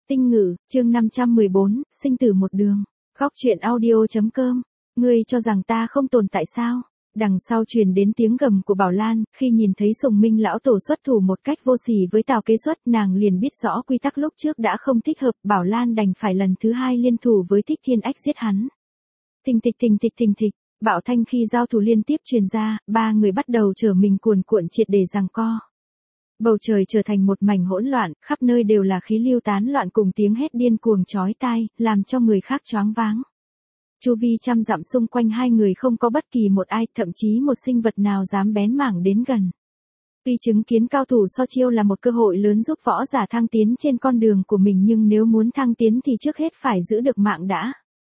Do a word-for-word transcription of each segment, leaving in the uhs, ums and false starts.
Tinh Ngữ, chương năm trăm mười bốn, sinh tử một đường. Góc truyện audio.com. Ngươi cho rằng ta không tồn tại sao? Đằng sau truyền đến tiếng gầm của Bảo Lan, khi nhìn thấy Sùng Minh lão tổ xuất thủ một cách vô sỉ với Tào Kế Xuất, nàng liền biết rõ quy tắc lúc trước đã không thích hợp, Bảo Lan đành phải lần thứ hai liên thủ với Thích Thiên Ách giết hắn. Thình thịch thình thịch thình thịch, bạo thanh khi giao thủ liên tiếp truyền ra, ba người bắt đầu trở mình cuồn cuộn triệt để giằng co. Bầu trời trở thành một mảnh hỗn loạn, khắp nơi đều là khí lưu tán loạn cùng tiếng hét điên cuồng chói tai, làm cho người khác choáng váng. Chu vi trăm dặm xung quanh hai người không có bất kỳ một ai, thậm chí một sinh vật nào dám bén mảng đến gần. Tuy chứng kiến cao thủ so chiêu là một cơ hội lớn giúp võ giả thăng tiến trên con đường của mình, nhưng nếu muốn thăng tiến thì trước hết phải giữ được mạng đã.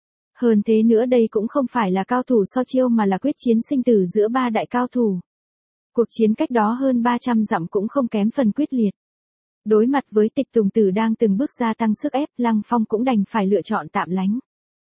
Hơn thế nữa, đây cũng không phải là cao thủ so chiêu mà là quyết chiến sinh tử giữa ba đại cao thủ. Cuộc chiến cách đó hơn ba trăm dặm cũng không kém phần quyết liệt. Đối mặt với Tịch Tùng Tử đang từng bước gia tăng sức ép, Lăng Phong cũng đành phải lựa chọn tạm lánh.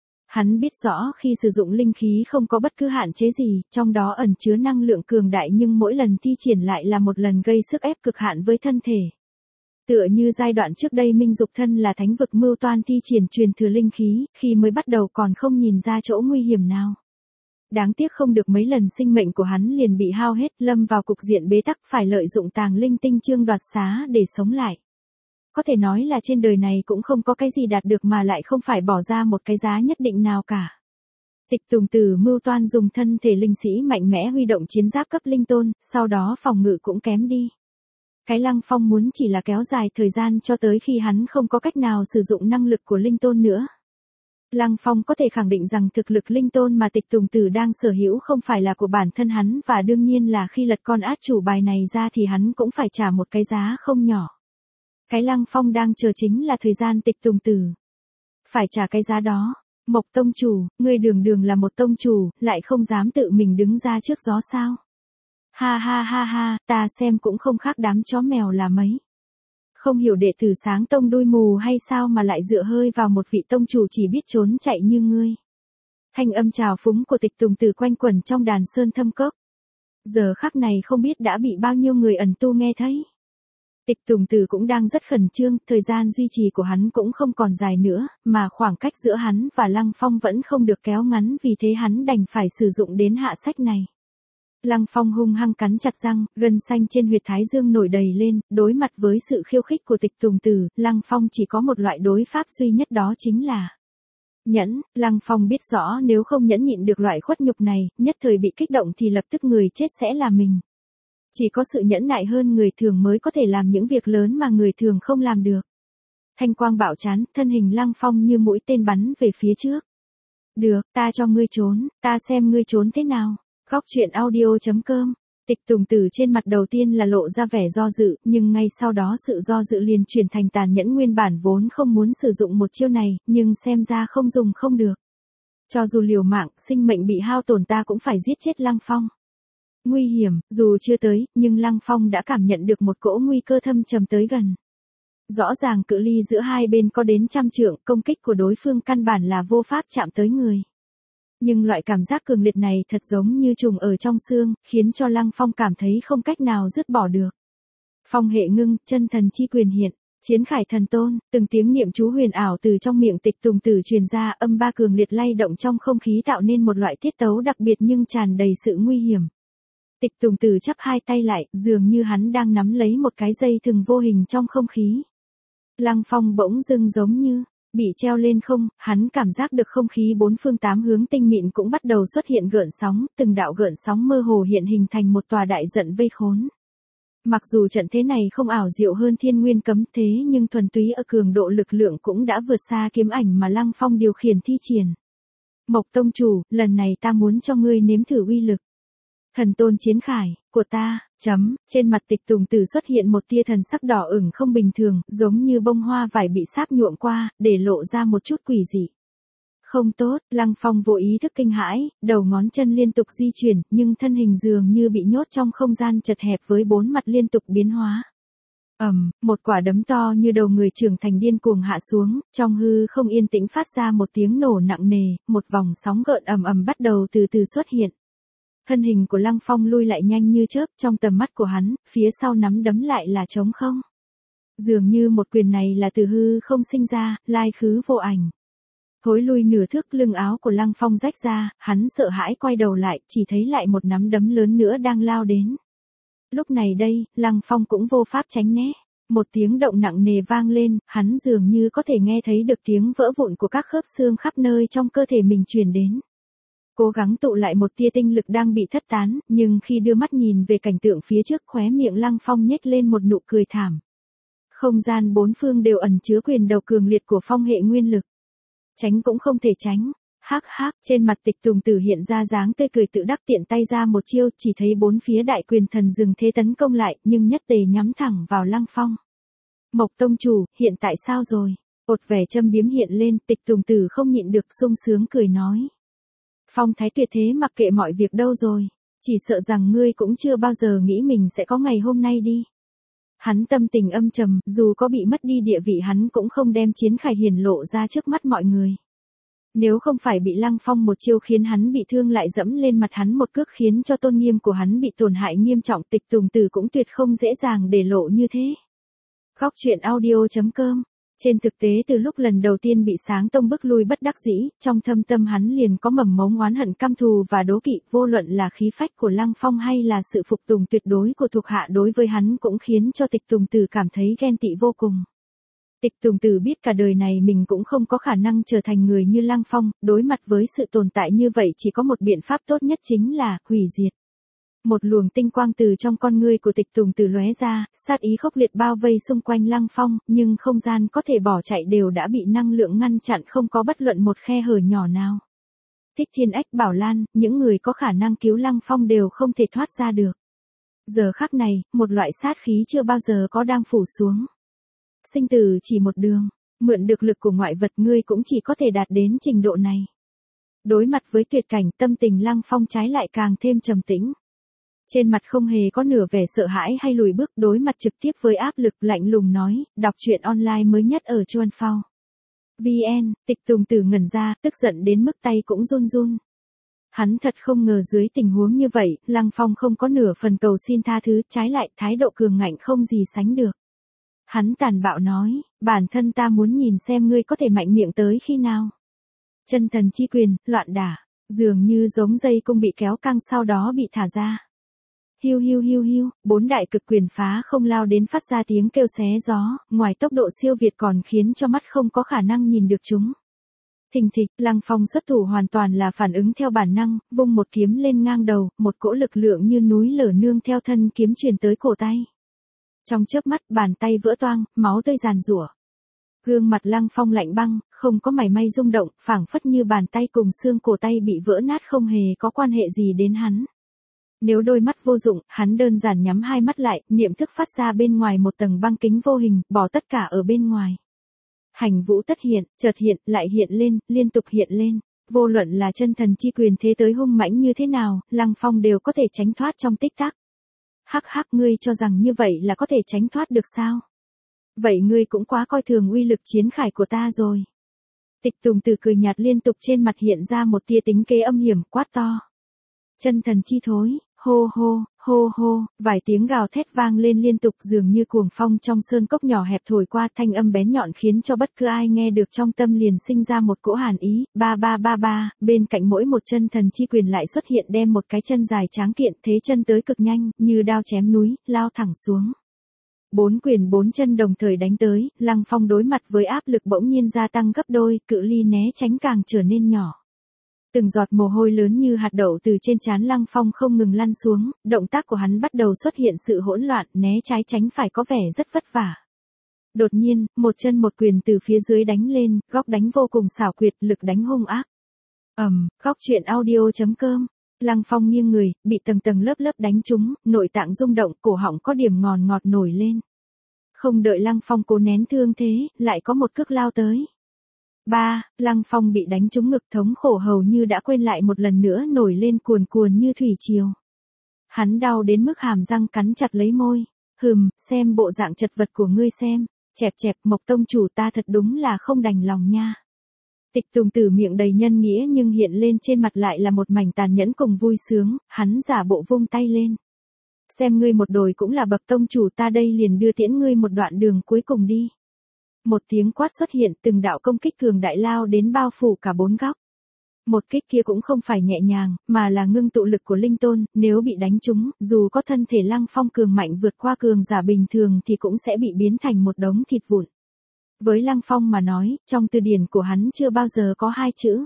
Hắn biết rõ khi sử dụng linh khí không có bất cứ hạn chế gì, trong đó ẩn chứa năng lượng cường đại, nhưng mỗi lần thi triển lại là một lần gây sức ép cực hạn với thân thể. Tựa như giai đoạn trước đây Minh Dục thân là thánh vực mưu toan thi triển truyền thừa linh khí, khi mới bắt đầu còn không nhìn ra chỗ nguy hiểm nào. Đáng tiếc không được mấy lần sinh mệnh của hắn liền bị hao hết, lâm vào cục diện bế tắc, phải lợi dụng tàng linh tinh chương đoạt xá để sống lại. Có thể nói là trên đời này cũng không có cái gì đạt được mà lại không phải bỏ ra một cái giá nhất định nào cả. Tịch Tùng Tử mưu toan dùng thân thể linh sĩ mạnh mẽ huy động chiến giáp cấp linh tôn, sau đó phòng ngự cũng kém đi. Cái Lăng Phong muốn chỉ là kéo dài thời gian cho tới khi hắn không có cách nào sử dụng năng lực của linh tôn nữa. Lăng Phong có thể khẳng định rằng thực lực linh tôn mà Tịch Tùng Tử đang sở hữu không phải là của bản thân hắn, và đương nhiên là khi lật con át chủ bài này ra thì hắn cũng phải trả một cái giá không nhỏ. Cái Lăng Phong đang chờ chính là thời gian Tịch Tùng Tử phải trả cái giá đó. Mộc tông chủ, ngươi đường đường là một tông chủ, lại không dám tự mình đứng ra trước gió sao? Ha ha ha ha, ta xem cũng không khác đám chó mèo là mấy. Không hiểu đệ tử Sáng Tông đuôi mù hay sao mà lại dựa hơi vào một vị tông chủ chỉ biết trốn chạy như ngươi. Thanh âm trào phúng của Tịch Tùng Tử quanh quẩn trong đàn sơn thâm cốc. Giờ khắc này không biết đã bị bao nhiêu người ẩn tu nghe thấy. Tịch Tùng Tử cũng đang rất khẩn trương, thời gian duy trì của hắn cũng không còn dài nữa, mà khoảng cách giữa hắn và Lăng Phong vẫn không được kéo ngắn, vì thế hắn đành phải sử dụng đến hạ sách này. Lăng Phong hung hăng cắn chặt răng, gân xanh trên huyệt thái dương nổi đầy lên, đối mặt với sự khiêu khích của Tịch Tùng Tử, Lăng Phong chỉ có một loại đối pháp duy nhất, đó chính là nhẫn. Lăng Phong biết rõ nếu không nhẫn nhịn được loại khuất nhục này, nhất thời bị kích động thì lập tức người chết sẽ là mình. Chỉ có sự nhẫn nại hơn người thường mới có thể làm những việc lớn mà người thường không làm được. Thanh quang bạo chán, thân hình Lăng Phong như mũi tên bắn về phía trước. Được, ta cho ngươi trốn, ta xem ngươi trốn thế nào. Góc truyện audio.com. Tịch Tùng Tử trên mặt đầu tiên là lộ ra vẻ do dự, nhưng ngay sau đó sự do dự liền chuyển thành tàn nhẫn, nguyên bản vốn không muốn sử dụng một chiêu này, nhưng xem ra không dùng không được. Cho dù liều mạng, sinh mệnh bị hao tổn ta cũng phải giết chết Lăng Phong. Nguy hiểm, dù chưa tới, nhưng Lăng Phong đã cảm nhận được một cỗ nguy cơ thâm trầm tới gần. Rõ ràng cự ly giữa hai bên có đến trăm trượng, công kích của đối phương căn bản là vô pháp chạm tới người. Nhưng loại cảm giác cường liệt này thật giống như trùng ở trong xương, khiến cho Lăng Phong cảm thấy không cách nào dứt bỏ được. Phong hệ ngưng, chân thần chi quyền hiện, chiến khải thần tôn, từng tiếng niệm chú huyền ảo từ trong miệng Tịch Tùng Tử truyền ra, âm ba cường liệt lay động trong không khí tạo nên một loại tiết tấu đặc biệt nhưng tràn đầy sự nguy hiểm. Tịch Tùng Tử chắp hai tay lại, dường như hắn đang nắm lấy một cái dây thừng vô hình trong không khí. Lăng Phong bỗng dưng giống như bị treo lên không, hắn cảm giác được không khí bốn phương tám hướng tinh mịn cũng bắt đầu xuất hiện gợn sóng, từng đạo gợn sóng mơ hồ hiện hình thành một tòa đại trận vây khốn. Mặc dù trận thế này không ảo diệu hơn Thiên Nguyên cấm thế, nhưng thuần túy ở cường độ lực lượng cũng đã vượt xa kiếm ảnh mà Lăng Phong điều khiển thi triển. Mộc tông chủ, lần này ta muốn cho ngươi nếm thử uy lực thần tôn chiến khải của ta. Chấm, trên mặt Tịch Tùng Tử xuất hiện một tia thần sắc đỏ ửng không bình thường, giống như bông hoa vải bị sáp nhuộm qua, để lộ ra một chút quỷ dị. Không tốt, Lăng Phong vô ý thức kinh hãi, đầu ngón chân liên tục di chuyển, nhưng thân hình dường như bị nhốt trong không gian chật hẹp với bốn mặt liên tục biến hóa. Ầm, um, một quả đấm to như đầu người trưởng thành điên cuồng hạ xuống, trong hư không yên tĩnh phát ra một tiếng nổ nặng nề, một vòng sóng gợn ầm ầm bắt đầu từ từ xuất hiện. Thân hình của Lăng Phong lui lại nhanh như chớp, trong tầm mắt của hắn, phía sau nắm đấm lại là trống không. Dường như một quyền này là từ hư không sinh ra, lai khứ vô ảnh. Thối lui nửa thước, lưng áo của Lăng Phong rách ra, hắn sợ hãi quay đầu lại, chỉ thấy lại một nắm đấm lớn nữa đang lao đến. Lúc này đây, Lăng Phong cũng vô pháp tránh né. Một tiếng động nặng nề vang lên, hắn dường như có thể nghe thấy được tiếng vỡ vụn của các khớp xương khắp nơi trong cơ thể mình truyền đến. Cố gắng tụ lại một tia tinh lực đang bị thất tán, nhưng khi đưa mắt nhìn về cảnh tượng phía trước, khóe miệng Lăng Phong nhếch lên một nụ cười thảm. Không gian bốn phương đều ẩn chứa quyền đầu cường liệt của phong hệ nguyên lực. Tránh cũng không thể tránh. Hắc hắc, trên mặt Tịch Tùng Tử hiện ra dáng tươi cười tự đắc, tiện tay ra một chiêu, chỉ thấy bốn phía đại quyền thần dừng thế tấn công lại, nhưng nhất tề nhắm thẳng vào Lăng Phong. Mộc tông chủ, hiện tại sao rồi? Ột vẻ châm biếm hiện lên, Tịch Tùng Tử không nhịn được sung sướng cười nói. Phong thái tuyệt thế mặc kệ mọi việc đâu rồi, chỉ sợ rằng ngươi cũng chưa bao giờ nghĩ mình sẽ có ngày hôm nay đi. Hắn tâm tình âm trầm, dù có bị mất đi địa vị hắn cũng không đem chiến khải hiển lộ ra trước mắt mọi người. Nếu không phải bị Lăng Phong một chiêu khiến hắn bị thương lại dẫm lên mặt hắn một cước khiến cho tôn nghiêm của hắn bị tổn hại nghiêm trọng, Tịch Tùng Tử cũng tuyệt không dễ dàng để lộ như thế. Góc truyện audio chấm com. Trên thực tế từ lúc lần đầu tiên bị Sáng Tông bức lui bất đắc dĩ, trong thâm tâm hắn liền có mầm mống oán hận căm thù và đố kỵ, vô luận là khí phách của Lăng Phong hay là sự phục tùng tuyệt đối của thuộc hạ đối với hắn cũng khiến cho Tịch Tùng Tử cảm thấy ghen tị vô cùng. Tịch Tùng Tử biết cả đời này mình cũng không có khả năng trở thành người như Lăng Phong, đối mặt với sự tồn tại như vậy chỉ có một biện pháp tốt nhất chính là hủy diệt. Một luồng tinh quang từ trong con ngươi của Tịch Tùng Tử lóe ra, sát ý khốc liệt bao vây xung quanh Lăng Phong, nhưng không gian có thể bỏ chạy đều đã bị năng lượng ngăn chặn, không có bất luận một khe hở nhỏ nào. Thích Thiên Ách, Bảo Lan, những người có khả năng cứu Lăng Phong đều không thể thoát ra được. Giờ khắc này, một loại sát khí chưa bao giờ có đang phủ xuống. Sinh tử chỉ một đường, mượn được lực của ngoại vật ngươi cũng chỉ có thể đạt đến trình độ này. Đối mặt với tuyệt cảnh, tâm tình Lăng Phong trái lại càng thêm trầm tĩnh. Trên mặt không hề có nửa vẻ sợ hãi hay lùi bước, đối mặt trực tiếp với áp lực, lạnh lùng nói, đọc truyện online mới nhất ở Chuan Phao. vê en, Tịch Tùng Tử ngẩn ra, tức giận đến mức tay cũng run run. Hắn thật không ngờ dưới tình huống như vậy, Lăng Phong không có nửa phần cầu xin tha thứ, trái lại thái độ cường ngạnh không gì sánh được. Hắn tàn bạo nói, bản thân ta muốn nhìn xem ngươi có thể mạnh miệng tới khi nào. Chân thần chi quyền, loạn đả, dường như giống dây cung bị kéo căng sau đó bị thả ra. Hiu hiu hiu hiu, bốn đại cực quyền phá không lao đến phát ra tiếng kêu xé gió, ngoài tốc độ siêu việt còn khiến cho mắt không có khả năng nhìn được chúng. Thình thịch, Lăng Phong xuất thủ hoàn toàn là phản ứng theo bản năng, vung một kiếm lên ngang đầu, một cỗ lực lượng như núi lở nương theo thân kiếm truyền tới cổ tay. Trong chớp mắt, bàn tay vỡ toang, máu tươi giàn giụa. Gương mặt Lăng Phong lạnh băng, không có mảy may rung động, phảng phất như bàn tay cùng xương cổ tay bị vỡ nát không hề có quan hệ gì đến hắn. Nếu đôi mắt vô dụng, hắn đơn giản nhắm hai mắt lại, niệm thức phát ra bên ngoài một tầng băng kính vô hình, bỏ tất cả ở bên ngoài. Hành vũ tất hiện, chợt hiện, lại hiện lên, liên tục hiện lên. Vô luận là chân thần chi quyền thế tới hung mãnh như thế nào, Lăng Phong đều có thể tránh thoát trong tích tắc. Hắc hắc, ngươi cho rằng như vậy là có thể tránh thoát được sao? Vậy ngươi cũng quá coi thường uy lực chiến khải của ta rồi. Tịch Tùng Tử cười nhạt, liên tục trên mặt hiện ra một tia tính kế âm hiểm, quát to. Chân thần chi thối, hô hô, hô hô, vài tiếng gào thét vang lên liên tục, dường như cuồng phong trong sơn cốc nhỏ hẹp thổi qua, thanh âm bén nhọn khiến cho bất cứ ai nghe được trong tâm liền sinh ra một cỗ hàn ý. Ba ba ba ba, bên cạnh mỗi một chân thần chi quyền lại xuất hiện đem một cái chân dài tráng kiện, thế chân tới cực nhanh, như đao chém núi, lao thẳng xuống. Bốn quyền bốn chân đồng thời đánh tới, Lăng Phong đối mặt với áp lực bỗng nhiên gia tăng gấp đôi, cự ly né tránh càng trở nên nhỏ. Từng giọt mồ hôi lớn như hạt đậu từ trên trán Lăng Phong không ngừng lăn xuống, động tác của hắn bắt đầu xuất hiện sự hỗn loạn, né trái tránh phải có vẻ rất vất vả. Đột nhiên, một chân một quyền từ phía dưới đánh lên, góc đánh vô cùng xảo quyệt, lực đánh hung ác. Ầm, um, góc truyện audio chấm com. Lăng Phong nghiêng người, bị tầng tầng lớp lớp đánh trúng, nội tạng rung động, cổ họng có điểm ngòn ngọt nổi lên. Không đợi Lăng Phong cố nén thương thế, lại có một cước lao tới. Ba, Lăng Phong bị đánh trúng ngực, thống khổ hầu như đã quên lại một lần nữa nổi lên cuồn cuồn như thủy triều. Hắn đau đến mức hàm răng cắn chặt lấy môi. Hừm, xem bộ dạng chật vật của ngươi xem. Chẹp chẹp, Mộc tông chủ, ta thật đúng là không đành lòng nha. Tịch Tùng Tử miệng đầy nhân nghĩa nhưng hiện lên trên mặt lại là một mảnh tàn nhẫn cùng vui sướng, hắn giả bộ vung tay lên. Xem ngươi một đồi cũng là bậc tông chủ, ta đây liền đưa tiễn ngươi một đoạn đường cuối cùng đi. Một tiếng quát xuất hiện, từng đạo công kích cường đại lao đến bao phủ cả bốn góc. Một kích kia cũng không phải nhẹ nhàng, mà là ngưng tụ lực của linh tôn, nếu bị đánh trúng, dù có thân thể Lăng Phong cường mạnh vượt qua cường giả bình thường thì cũng sẽ bị biến thành một đống thịt vụn. Với Lăng Phong mà nói, trong từ điển của hắn chưa bao giờ có hai chữ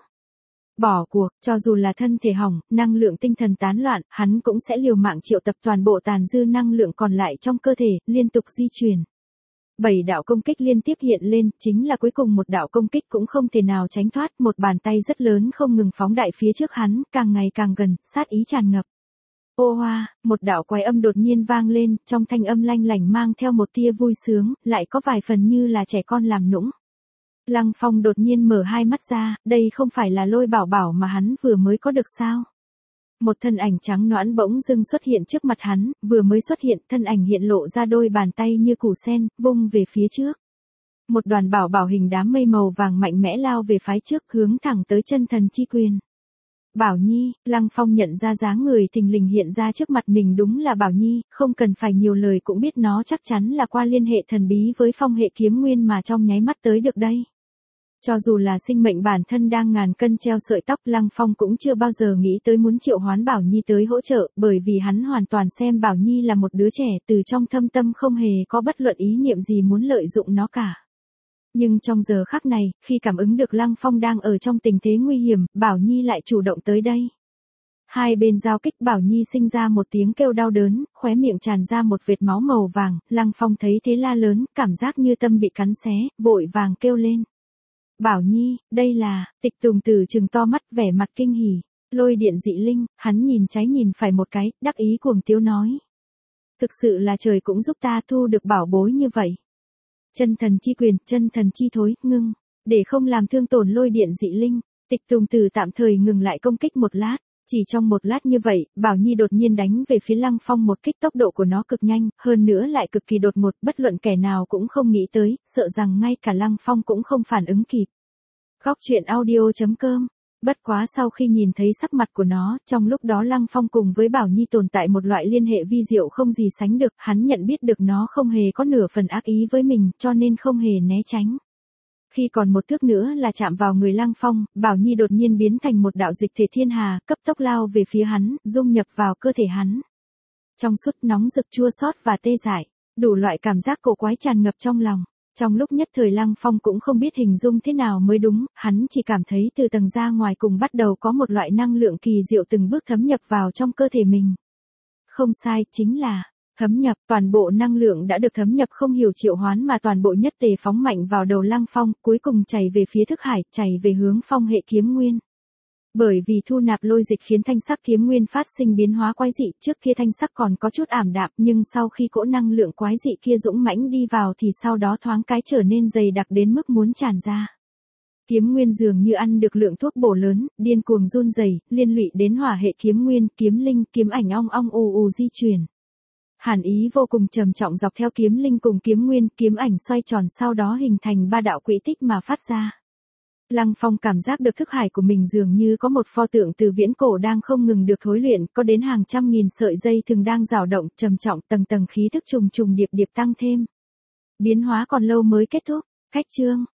bỏ cuộc, cho dù là thân thể hỏng, năng lượng tinh thần tán loạn, hắn cũng sẽ liều mạng triệu tập toàn bộ tàn dư năng lượng còn lại trong cơ thể, liên tục di chuyển. Bảy đạo công kích liên tiếp hiện lên, chính là cuối cùng một đạo công kích cũng không thể nào tránh thoát, một bàn tay rất lớn không ngừng phóng đại phía trước hắn, càng ngày càng gần, sát ý tràn ngập. Ô hoa, một đạo quái âm đột nhiên vang lên, trong thanh âm lanh lảnh mang theo một tia vui sướng, lại có vài phần như là trẻ con làm nũng. Lăng Phong đột nhiên mở hai mắt ra, đây không phải là Lôi Bảo Bảo mà hắn vừa mới có được sao? Một thân ảnh trắng nõn bỗng dưng xuất hiện trước mặt hắn, vừa mới xuất hiện, thân ảnh hiện lộ ra đôi bàn tay như củ sen, vung về phía trước. Một đoàn bảo bảo hình đám mây màu vàng mạnh mẽ lao về phái trước, hướng thẳng tới chân thần chi quyền. Bảo Nhi, Lăng Phong nhận ra dáng người thình lình hiện ra trước mặt mình đúng là Bảo Nhi, không cần phải nhiều lời cũng biết nó chắc chắn là qua liên hệ thần bí với phong hệ kiếm nguyên mà trong nháy mắt tới được đây. Cho dù là sinh mệnh bản thân đang ngàn cân treo sợi tóc, Lăng Phong cũng chưa bao giờ nghĩ tới muốn triệu hoán Bảo Nhi tới hỗ trợ, bởi vì hắn hoàn toàn xem Bảo Nhi là một đứa trẻ, từ trong thâm tâm không hề có bất luận ý niệm gì muốn lợi dụng nó cả. Nhưng trong giờ khắc này, khi cảm ứng được Lăng Phong đang ở trong tình thế nguy hiểm, Bảo Nhi lại chủ động tới đây. Hai bên giao kích, Bảo Nhi sinh ra một tiếng kêu đau đớn, khóe miệng tràn ra một vệt máu màu vàng, Lăng Phong thấy thế la lớn, cảm giác như tâm bị cắn xé, vội vàng kêu lên. Bảo Nhi, đây là, Tịch Tùng Tử trừng to mắt vẻ mặt kinh hỉ, lôi điện dị linh, hắn nhìn trái nhìn phải một cái, đắc ý cuồng tiếu nói. Thực sự là trời cũng giúp ta thu được bảo bối như vậy. Chân thần chi quyền, chân thần chi thối, ngưng, để không làm thương tổn lôi điện dị linh, Tịch Tùng Tử tạm thời ngừng lại công kích một lát. Chỉ trong một lát như vậy, Bảo Nhi đột nhiên đánh về phía Lăng Phong một kích, tốc độ của nó cực nhanh, hơn nữa lại cực kỳ đột ngột, bất luận kẻ nào cũng không nghĩ tới, sợ rằng ngay cả Lăng Phong cũng không phản ứng kịp. Góc truyện audio chấm com. Bất quá sau khi nhìn thấy sắc mặt của nó, trong lúc đó Lăng Phong cùng với Bảo Nhi tồn tại một loại liên hệ vi diệu không gì sánh được, hắn nhận biết được nó không hề có nửa phần ác ý với mình, cho nên không hề né tránh. Khi còn một thước nữa là chạm vào người Lăng Phong, Bảo Nhi đột nhiên biến thành một đạo dịch thể thiên hà, cấp tốc lao về phía hắn, dung nhập vào cơ thể hắn. Trong suốt, nóng rực, chua xót và tê dại, đủ loại cảm giác cổ quái tràn ngập trong lòng. Trong lúc nhất thời Lăng Phong cũng không biết hình dung thế nào mới đúng, hắn chỉ cảm thấy từ tầng da ngoài cùng bắt đầu có một loại năng lượng kỳ diệu từng bước thấm nhập vào trong cơ thể mình. Không sai, chính là thấm nhập, toàn bộ năng lượng đã được thấm nhập không hiểu triệu hoán mà toàn bộ nhất tề phóng mạnh vào đầu Lăng Phong, cuối cùng chảy về phía thức hải, chảy về hướng phong hệ kiếm nguyên. Bởi vì thu nạp lôi dịch khiến thanh sắc kiếm nguyên phát sinh biến hóa quái dị, trước kia thanh sắc còn có chút ảm đạm, nhưng sau khi cỗ năng lượng quái dị kia dũng mãnh đi vào thì sau đó thoáng cái trở nên dày đặc đến mức muốn tràn ra. Kiếm nguyên dường như ăn được lượng thuốc bổ lớn, điên cuồng run rẩy, liên lụy đến hỏa hệ kiếm nguyên, kiếm linh, kiếm ảnh ong ong ù ù di chuyển. Hàn ý vô cùng trầm trọng dọc theo kiếm linh cùng kiếm nguyên, kiếm ảnh xoay tròn sau đó hình thành ba đạo quỹ tích mà phát ra. Lăng Phong cảm giác được thức hải của mình dường như có một pho tượng từ viễn cổ đang không ngừng được thối luyện, có đến hàng trăm nghìn sợi dây thường đang dao động, trầm trọng, tầng tầng khí thức trùng trùng điệp điệp tăng thêm. Biến hóa còn lâu mới kết thúc. Khách chương.